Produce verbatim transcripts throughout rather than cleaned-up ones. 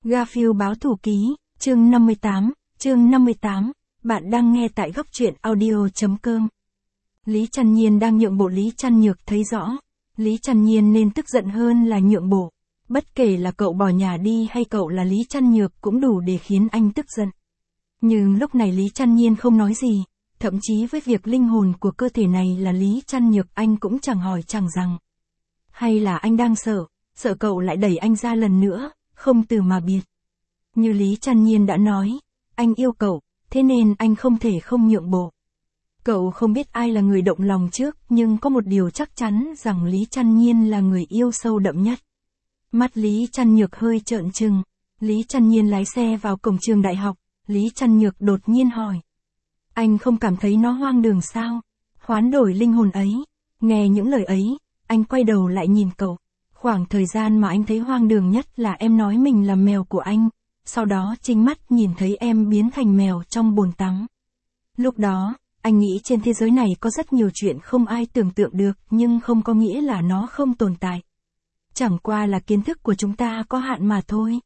Garfield báo thủ ký, chương năm mươi tám, chương năm mươi tám, bạn đang nghe tại góc truyện audio chấm com. Lý Trăn Nhiên đang nhượng bộ. Lý Trăn Nhược thấy rõ, Lý Trăn Nhiên nên tức giận hơn là nhượng bộ. Bất kể là cậu bỏ nhà đi hay cậu là Lý Trăn Nhược cũng đủ để khiến anh tức giận. Nhưng lúc này Lý Trăn Nhiên không nói gì, thậm chí với việc linh hồn của cơ thể này là Lý Trăn Nhược anh cũng chẳng hỏi chẳng rằng. Hay là anh đang sợ, sợ cậu lại đẩy anh ra lần nữa, không từ mà biệt. Như Lý Trăn Nhiên đã nói, anh yêu cậu, thế nên anh không thể không nhượng bộ. Cậu không biết ai là người động lòng trước, nhưng có một điều chắc chắn rằng Lý Trăn Nhiên là người yêu sâu đậm nhất. Mắt Lý Trăn Nhược hơi trợn trừng. Lý Trăn Nhiên lái xe vào cổng trường đại học. Lý Trăn Nhược đột nhiên hỏi. Anh không cảm thấy nó hoang đường sao? Hoán đổi linh hồn ấy. Nghe những lời ấy, anh quay đầu lại nhìn cậu. Khoảng thời gian mà anh thấy hoang đường nhất là em nói mình là mèo của anh. Sau đó chính mắt nhìn thấy em biến thành mèo trong bồn tắm. Lúc đó, anh nghĩ trên thế giới này có rất nhiều chuyện không ai tưởng tượng được, nhưng không có nghĩa là nó không tồn tại. Chẳng qua là kiến thức của chúng ta có hạn mà thôi.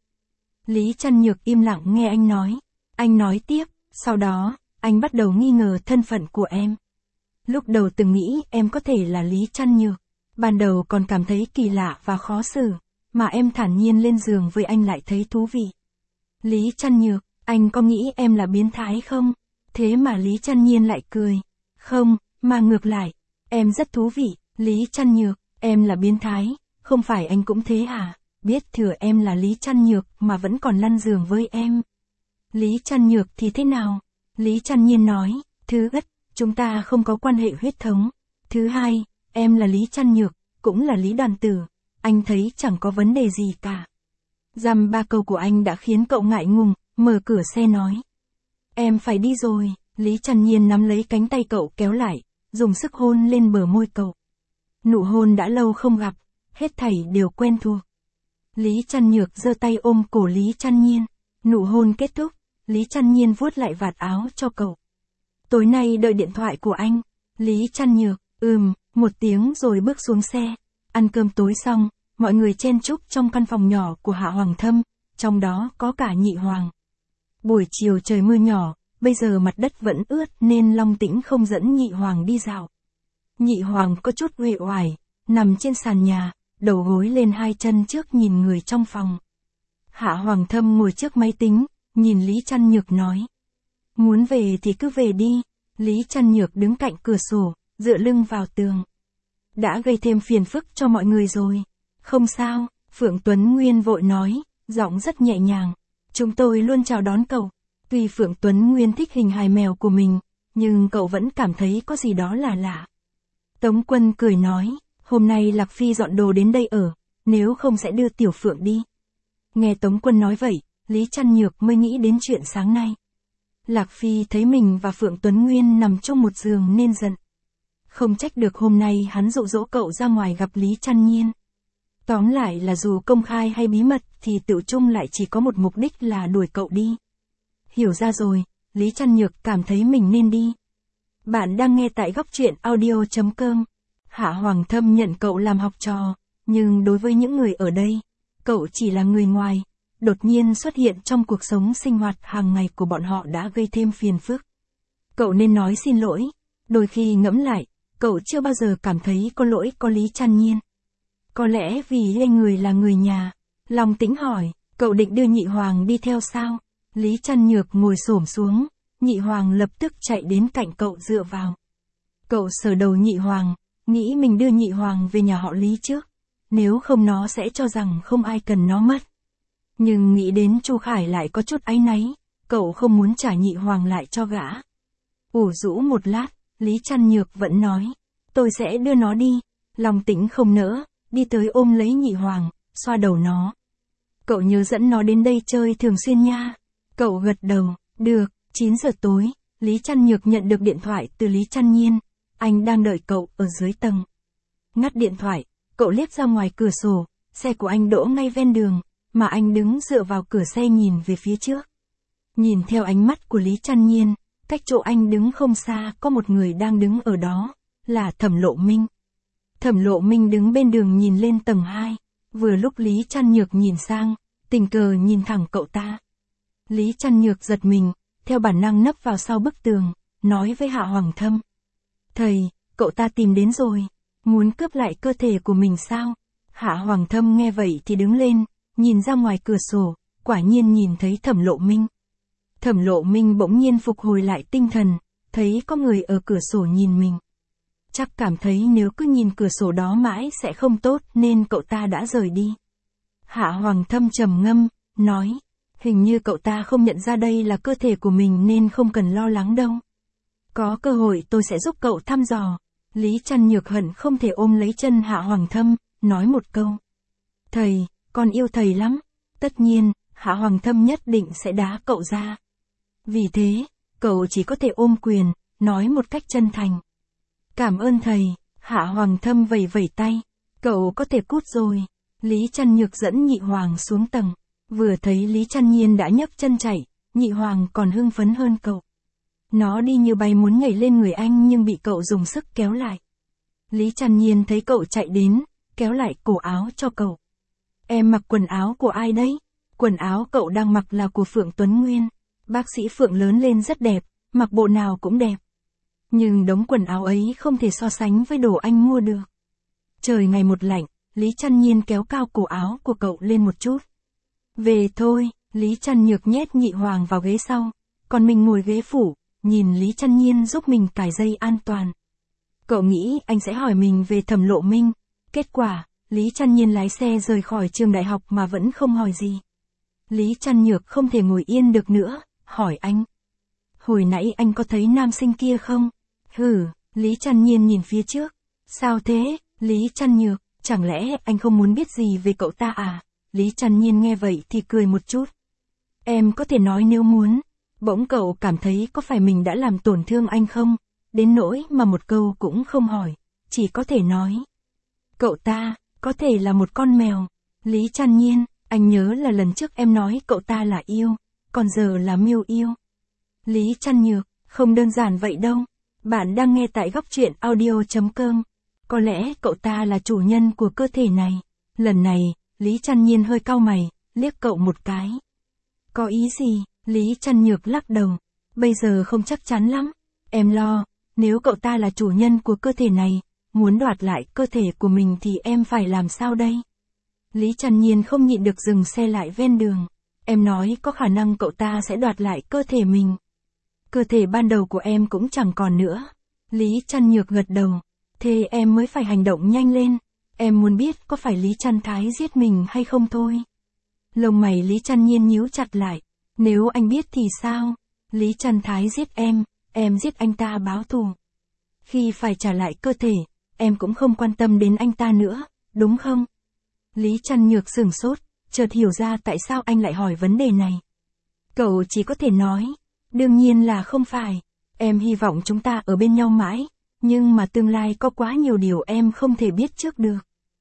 Lý Trăn Nhược im lặng nghe anh nói. Anh nói tiếp, sau đó, anh bắt đầu nghi ngờ thân phận của em. Lúc đầu từng nghĩ em có thể là Lý Trăn Nhược. Ban đầu còn cảm thấy kỳ lạ và khó xử, mà em thản nhiên lên giường với anh lại thấy thú vị. Lý Trăn Nhược, anh có nghĩ em là biến thái không? Thế mà Lý Trăn Nhiên lại cười. Không, mà ngược lại, em rất thú vị. Lý Trăn Nhược, em là biến thái, không phải anh cũng thế hả? Biết thừa em là Lý Trăn Nhược mà vẫn còn lăn giường với em. Lý Trăn Nhược thì thế nào? Lý Trăn Nhiên nói, thứ nhất, chúng ta không có quan hệ huyết thống. Thứ hai, em là Lý Trăn Nhược, cũng là Lý Đoàn Tử. Anh thấy chẳng có vấn đề gì cả. Dăm ba câu của anh đã khiến cậu ngại ngùng, mở cửa xe nói. Em phải đi rồi. Lý Trăn Nhiên nắm lấy cánh tay cậu kéo lại, dùng sức hôn lên bờ môi cậu. Nụ hôn đã lâu không gặp, hết thảy đều quen thuộc. Lý Trăn Nhược giơ tay ôm cổ Lý Trăn Nhiên. Nụ hôn kết thúc, Lý Trăn Nhiên vuốt lại vạt áo cho cậu. Tối nay đợi điện thoại của anh. Lý Trăn Nhược, ừm, một tiếng rồi bước xuống xe. Ăn cơm tối xong, mọi người chen chúc trong căn phòng nhỏ của Hạ Hoàng Thâm, trong đó có cả Nhị Hoàng. Buổi chiều trời mưa nhỏ, bây giờ mặt đất vẫn ướt nên Long Tĩnh không dẫn Nhị Hoàng đi dạo. Nhị Hoàng có chút uể oải, nằm trên sàn nhà, đầu gối lên hai chân trước nhìn người trong phòng. Hạ Hoàng Thâm ngồi trước máy tính, nhìn Lý Trăn Nhược nói. Muốn về thì cứ về đi. Lý Trăn Nhược đứng cạnh cửa sổ, dựa lưng vào tường. Đã gây thêm phiền phức cho mọi người rồi. Không sao, Phượng Tuấn Nguyên vội nói, giọng rất nhẹ nhàng. Chúng tôi luôn chào đón cậu. Tuy Phượng Tuấn Nguyên thích hình hài mèo của mình, nhưng cậu vẫn cảm thấy có gì đó là lạ. Tống Quân cười nói, hôm nay Lạc Phi dọn đồ đến đây ở, nếu không sẽ đưa Tiểu Phượng đi. Nghe Tống Quân nói vậy, Lý Trăn Nhược mới nghĩ đến chuyện sáng nay. Lạc Phi thấy mình và Phượng Tuấn Nguyên nằm trong một giường nên giận. Không trách được hôm nay hắn dụ dỗ cậu ra ngoài gặp Lý Trăn Nhiên. Tóm lại là dù công khai hay bí mật thì tự chung lại chỉ có một mục đích là đuổi cậu đi. Hiểu ra rồi, Lý Trăn Nhược cảm thấy mình nên đi. Bạn đang nghe tại góc truyện audio chấm com. Hạ Hoàng Thâm nhận cậu làm học trò, nhưng đối với những người ở đây, cậu chỉ là người ngoài, đột nhiên xuất hiện trong cuộc sống sinh hoạt hàng ngày của bọn họ đã gây thêm phiền phức. Cậu nên nói xin lỗi, đôi khi ngẫm lại, cậu chưa bao giờ cảm thấy có lỗi có Lý Trăn Nhiên. Có lẽ vì hai người là người nhà. Long Tĩnh hỏi, cậu định đưa Nhị Hoàng đi theo sao? Lý Trăn Nhược ngồi xổm xuống, Nhị Hoàng lập tức chạy đến cạnh cậu dựa vào. Cậu sờ đầu Nhị Hoàng, nghĩ mình đưa Nhị Hoàng về nhà họ Lý trước, nếu không nó sẽ cho rằng không ai cần nó mất. Nhưng nghĩ đến Chu Khải lại có chút áy náy, cậu không muốn trả Nhị Hoàng lại cho gã. Ủ rũ một lát, Lý Trăn Nhược vẫn nói, tôi sẽ đưa nó đi. Long Tĩnh không nỡ, đi tới ôm lấy Nhị Hoàng, xoa đầu nó. Cậu nhớ dẫn nó đến đây chơi thường xuyên nha. Cậu gật đầu, được. Chín giờ tối, Lý Trăn Nhược nhận được điện thoại từ Lý Trăn Nhiên. Anh đang đợi cậu ở dưới tầng. Ngắt điện thoại, cậu liếc ra ngoài cửa sổ, xe của anh đỗ ngay ven đường, mà anh đứng dựa vào cửa xe nhìn về phía trước. Nhìn theo ánh mắt của Lý Trăn Nhiên, cách chỗ anh đứng không xa có một người đang đứng ở đó, là Thẩm Lộ Minh. Thẩm Lộ Minh đứng bên đường nhìn lên tầng hai, vừa lúc Lý Trăn Nhược nhìn sang, tình cờ nhìn thẳng cậu ta. Lý Trăn Nhược giật mình, theo bản năng nấp vào sau bức tường, nói với Hạ Hoàng Thâm. Thầy, cậu ta tìm đến rồi, muốn cướp lại cơ thể của mình sao? Hạ Hoàng Thâm nghe vậy thì đứng lên, nhìn ra ngoài cửa sổ, quả nhiên nhìn thấy Thẩm Lộ Minh. Thẩm Lộ Minh bỗng nhiên phục hồi lại tinh thần, thấy có người ở cửa sổ nhìn mình. Chắc cảm thấy nếu cứ nhìn cửa sổ đó mãi sẽ không tốt nên cậu ta đã rời đi. Hạ Hoàng Thâm trầm ngâm, nói, hình như cậu ta không nhận ra đây là cơ thể của mình nên không cần lo lắng đâu. Có cơ hội tôi sẽ giúp cậu thăm dò. Lý Trăn Nhược hận không thể ôm lấy chân Hạ Hoàng Thâm, nói một câu. Thầy, con yêu thầy lắm. Tất nhiên, Hạ Hoàng Thâm nhất định sẽ đá cậu ra. Vì thế, cậu chỉ có thể ôm quyền, nói một cách chân thành. Cảm ơn thầy. Hạ Hoàng Thâm vẩy vẩy tay. Cậu có thể cút rồi. Lý Trăn Nhược dẫn Nhị Hoàng xuống tầng. Vừa thấy Lý Trăn Nhiên đã nhấc chân chạy, Nhị Hoàng còn hưng phấn hơn cậu. Nó đi như bay muốn nhảy lên người anh nhưng bị cậu dùng sức kéo lại. Lý Trăn Nhiên thấy cậu chạy đến, kéo lại cổ áo cho cậu. Em mặc quần áo của ai đấy? Quần áo cậu đang mặc là của Phượng Tuấn Nguyên. Bác sĩ Phượng lớn lên rất đẹp, mặc bộ nào cũng đẹp. Nhưng đống quần áo ấy không thể so sánh với đồ anh mua được. Trời ngày một lạnh, Lý Trăn Nhiên kéo cao cổ áo của cậu lên một chút. Về thôi, Lý Trăn Nhược nhét Nhị Hoàng vào ghế sau, còn mình ngồi ghế phủ, nhìn Lý Trăn Nhiên giúp mình cài dây an toàn. Cậu nghĩ anh sẽ hỏi mình về Thẩm Lộ Minh. Kết quả, Lý Trăn Nhiên lái xe rời khỏi trường đại học mà vẫn không hỏi gì. Lý Trăn Nhược không thể ngồi yên được nữa, hỏi anh. Hồi nãy anh có thấy nam sinh kia không? Hừ, Lý Trăn Nhiên nhìn phía trước. Sao thế, Lý Trăn Nhược, chẳng lẽ anh không muốn biết gì về cậu ta à? Lý Trăn Nhiên nghe vậy thì cười một chút. Em có thể nói nếu muốn. Bỗng cậu cảm thấy có phải mình đã làm tổn thương anh không? Đến nỗi mà một câu cũng không hỏi, chỉ có thể nói. Cậu ta, có thể là một con mèo. Lý Trăn Nhiên, anh nhớ là lần trước em nói cậu ta là yêu, còn giờ là miêu yêu. Lý Trăn Nhược, không đơn giản vậy đâu. Bạn đang nghe tại góc truyện audio chấm com. Có lẽ cậu ta là chủ nhân của cơ thể này. Lần này, Lý Trăn Nhiên hơi cau mày, liếc cậu một cái. Có ý gì? Lý Trăn Nhược lắc đầu. Bây giờ không chắc chắn lắm. Em lo, nếu cậu ta là chủ nhân của cơ thể này, muốn đoạt lại cơ thể của mình thì em phải làm sao đây? Lý Trăn Nhiên không nhịn được dừng xe lại ven đường. Em nói có khả năng cậu ta sẽ đoạt lại cơ thể mình. Cơ thể ban đầu của em cũng chẳng còn nữa. Lý Trăn Nhược gật đầu. Thế em mới phải hành động nhanh lên. Em muốn biết có phải Lý Trăn Thái giết mình hay không thôi. Lông mày Lý Trăn Nhiên nhíu chặt lại. Nếu anh biết thì sao? Lý Trăn Thái giết em, em giết anh ta báo thù. Khi phải trả lại cơ thể, em cũng không quan tâm đến anh ta nữa, đúng không? Lý Trăn Nhược sửng sốt, chợt hiểu ra tại sao anh lại hỏi vấn đề này. Cậu chỉ có thể nói, đương nhiên là không phải. Em hy vọng chúng ta ở bên nhau mãi, nhưng mà tương lai có quá nhiều điều em không thể biết trước được.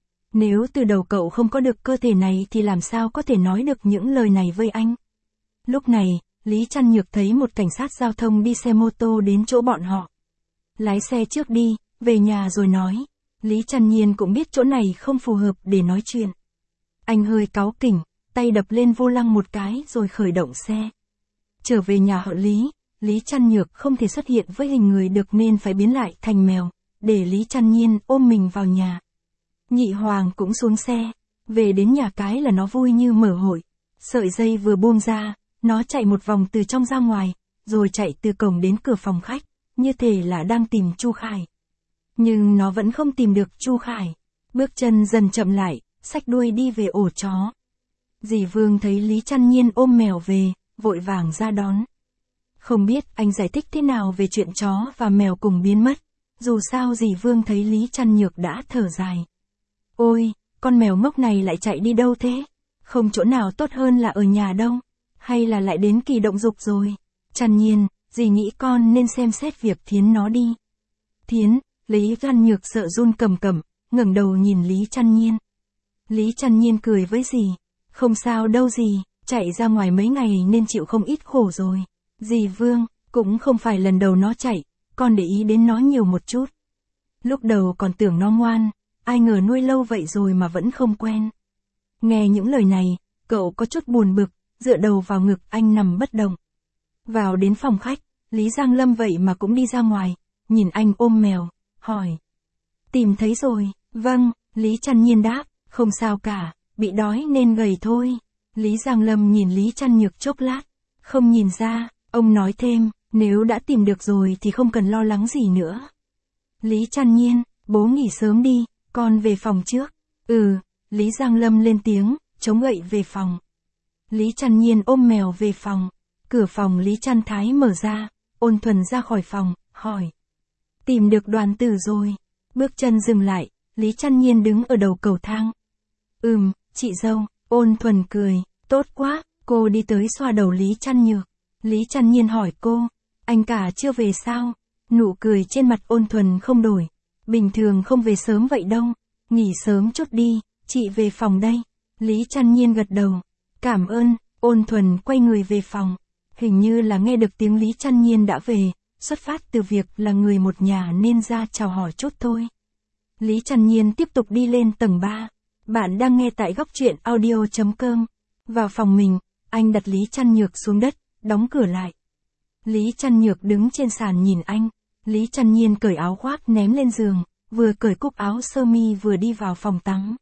Nếu từ đầu cậu không có được cơ thể này thì làm sao có thể nói được những lời này với anh? Lúc này, Lý Trăn Nhược thấy một cảnh sát giao thông đi xe mô tô đến chỗ bọn họ. Lái xe trước đi, về nhà rồi nói. Lý Trăn Nhiên cũng biết chỗ này không phù hợp để nói chuyện. Anh hơi cáu kỉnh, tay đập lên vô lăng một cái rồi khởi động xe. Trở về nhà họ Lý, Lý Trăn Nhược không thể xuất hiện với hình người được nên phải biến lại thành mèo, để Lý Trăn Nhiên ôm mình vào nhà. Nhị Hoàng cũng xuống xe, về đến nhà cái là nó vui như mở hội. Sợi dây vừa buông ra, nó chạy một vòng từ trong ra ngoài, rồi chạy từ cổng đến cửa phòng khách, như thể là đang tìm Chu Khải. Nhưng nó vẫn không tìm được Chu Khải. Bước chân dần chậm lại, xách đuôi đi về ổ chó. Dì Vương thấy Lý Trăn Nhiên ôm mèo về, vội vàng ra đón. Không biết anh giải thích thế nào về chuyện chó và mèo cùng biến mất. Dù sao dì Vương thấy Lý Trăn Nhược đã thở dài. Ôi, con mèo ngốc này lại chạy đi đâu thế? Không chỗ nào tốt hơn là ở nhà đâu. Hay là lại đến kỳ động dục rồi? Trăn Nhiên, dì nghĩ con nên xem xét việc Thiến nó đi. Thiến, Lý Trăn Nhược sợ run cầm cẩm, ngẩng đầu nhìn Lý Trăn Nhiên. Lý Trăn Nhiên cười với dì. Không sao đâu dì, chạy ra ngoài mấy ngày nên chịu không ít khổ rồi. Dì Vương, cũng không phải lần đầu nó chạy, con để ý đến nó nhiều một chút. Lúc đầu còn tưởng nó ngoan, ai ngờ nuôi lâu vậy rồi mà vẫn không quen. Nghe những lời này, Cậu có chút buồn bực, dựa đầu vào ngực anh nằm bất động. Vào đến phòng khách, Lý Giang Lâm vậy mà cũng đi ra ngoài, nhìn anh ôm mèo, hỏi. Tìm thấy rồi, vâng, Lý Trăn Nhiên đáp, không sao cả, bị đói nên gầy thôi. Lý Giang Lâm nhìn Lý Trăn Nhược chốc lát, không nhìn ra, ông nói thêm, nếu đã tìm được rồi thì không cần lo lắng gì nữa. Lý Trăn Nhiên, bố nghỉ sớm đi, con về phòng trước. Ừ, Lý Giang Lâm lên tiếng, chống gậy về phòng. Lý Trăn Nhiên ôm mèo về phòng, cửa phòng Lý Trăn Thái mở ra, Ôn Thuần ra khỏi phòng, hỏi. Tìm được Đoàn Tử rồi. Bước chân dừng lại, Lý Trăn Nhiên đứng ở đầu cầu thang. Ừm, chị dâu, Ôn Thuần cười, tốt quá, cô đi tới xoa đầu Lý Trăn Nhược. Lý Trăn Nhiên hỏi cô, anh cả chưa về sao? Nụ cười trên mặt Ôn Thuần không đổi, bình thường không về sớm vậy đâu, nghỉ sớm chút đi, chị về phòng đây. Lý Trăn Nhiên gật đầu, cảm ơn, Ôn Thuần quay người về phòng. Hình như là nghe được tiếng Lý Trăn Nhiên đã về, xuất phát từ việc là người một nhà nên ra chào hỏi chút thôi. Lý Trăn Nhiên tiếp tục đi lên tầng ba. Bạn đang nghe tại góc truyện audio chấm com. Vào phòng mình, anh đặt Lý Trăn Nhược xuống đất, đóng cửa lại. Lý Trăn Nhược đứng trên sàn nhìn anh. Lý Trăn Nhiên cởi áo khoác ném lên giường, vừa cởi cúc áo sơ mi vừa đi vào phòng tắm.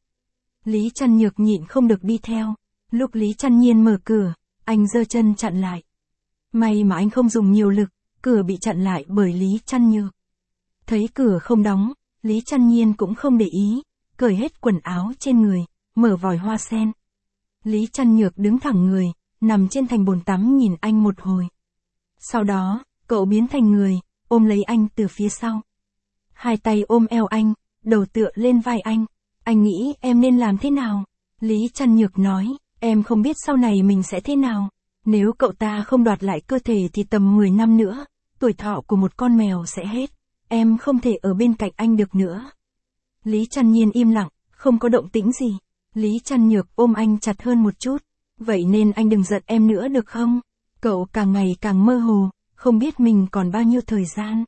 Lý Trăn Nhược nhịn không được đi theo. Lúc Lý Trăn Nhiên mở cửa, anh giơ chân chặn lại. May mà anh không dùng nhiều lực, cửa bị chặn lại bởi Lý Trăn Nhược. Thấy cửa không đóng, Lý Trăn Nhiên cũng không để ý, cởi hết quần áo trên người, mở vòi hoa sen. Lý Trăn Nhược đứng thẳng người, nằm trên thành bồn tắm nhìn anh một hồi. Sau đó, cậu biến thành người, ôm lấy anh từ phía sau. Hai tay ôm eo anh, đầu tựa lên vai anh. Anh nghĩ em nên làm thế nào? Lý Trăn Nhược nói, em không biết sau này mình sẽ thế nào. Nếu cậu ta không đoạt lại cơ thể thì tầm mười năm nữa, tuổi thọ của một con mèo sẽ hết. Em không thể ở bên cạnh anh được nữa. Lý Trăn Nhiên im lặng, không có động tĩnh gì. Lý Trăn Nhược ôm anh chặt hơn một chút. Vậy nên anh đừng giận em nữa được không? Cậu càng ngày càng mơ hồ, không biết mình còn bao nhiêu thời gian.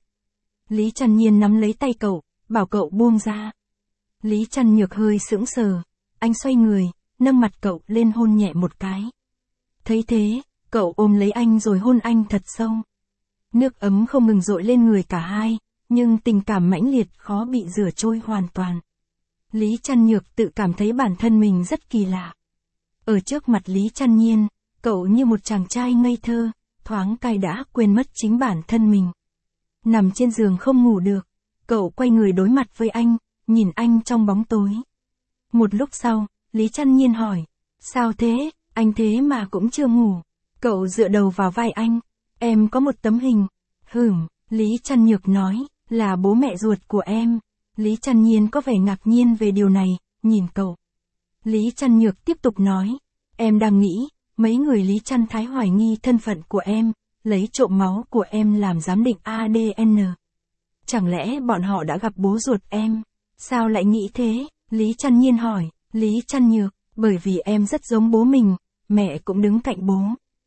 Lý Trăn Nhiên nắm lấy tay cậu, bảo cậu buông ra. Lý Trăn Nhược hơi sững sờ. Anh xoay người, nâng mặt cậu lên hôn nhẹ một cái. Thấy thế, cậu ôm lấy anh rồi hôn anh thật sâu. Nước ấm không ngừng dội lên người cả hai, nhưng tình cảm mãnh liệt khó bị rửa trôi hoàn toàn. Lý Trăn Nhược tự cảm thấy bản thân mình rất kỳ lạ. Ở trước mặt Lý Trăn Nhiên, cậu như một chàng trai ngây thơ, thoáng cái đã quên mất chính bản thân mình. Nằm trên giường không ngủ được, cậu quay người đối mặt với anh, nhìn anh trong bóng tối. Một lúc sau, Lý Trăn Nhiên hỏi, sao thế, anh thế mà cũng chưa ngủ. Cậu dựa đầu vào vai anh, em có một tấm hình. Hửm, Lý Trăn Nhược nói, là bố mẹ ruột của em. Lý Trăn Nhiên có vẻ ngạc nhiên về điều này, nhìn cậu. Lý Trăn Nhược tiếp tục nói, em đang nghĩ, mấy người Lý Trăn Thái hoài nghi thân phận của em, lấy trộm máu của em làm giám định a đê en. Chẳng lẽ bọn họ đã gặp bố ruột em? Sao lại nghĩ thế? Lý Trăn Nhiên hỏi. Lý Trăn Nhược, bởi vì em rất giống bố mình, mẹ cũng đứng cạnh bố.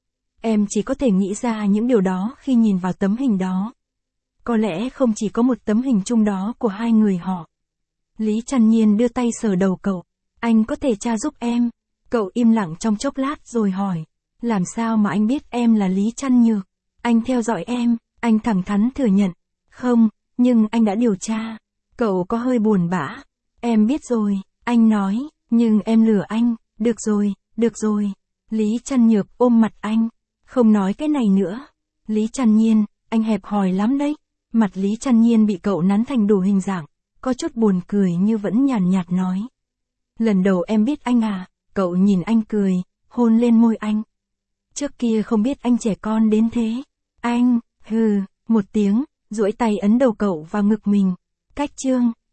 Em chỉ có thể nghĩ ra những điều đó khi nhìn vào tấm hình đó. Có lẽ không chỉ có một tấm hình chung đó của hai người họ. Lý Trăn Nhiên đưa tay sờ đầu cậu. Anh có thể tra giúp em. Cậu im lặng trong chốc lát rồi hỏi. Làm sao mà anh biết em là Lý Trăn Nhược? Anh theo dõi em, anh thẳng thắn thừa nhận. Không, nhưng anh đã điều tra. Cậu có hơi buồn bã. Em biết rồi, anh nói, nhưng em lừa anh. Được rồi, được rồi. Lý Trăn Nhược ôm mặt anh. Không nói cái này nữa. Lý Trăn Nhiên, anh hẹp hòi lắm đấy. Mặt Lý Trăn Nhiên bị cậu nắn thành đủ hình dạng, có chút buồn cười như vẫn nhàn nhạt nói. Lần đầu em biết anh à, cậu nhìn anh cười, hôn lên môi anh. Trước kia không biết anh trẻ con đến thế. Anh, hừ, một tiếng, duỗi tay ấn đầu cậu vào ngực mình. Cách chương.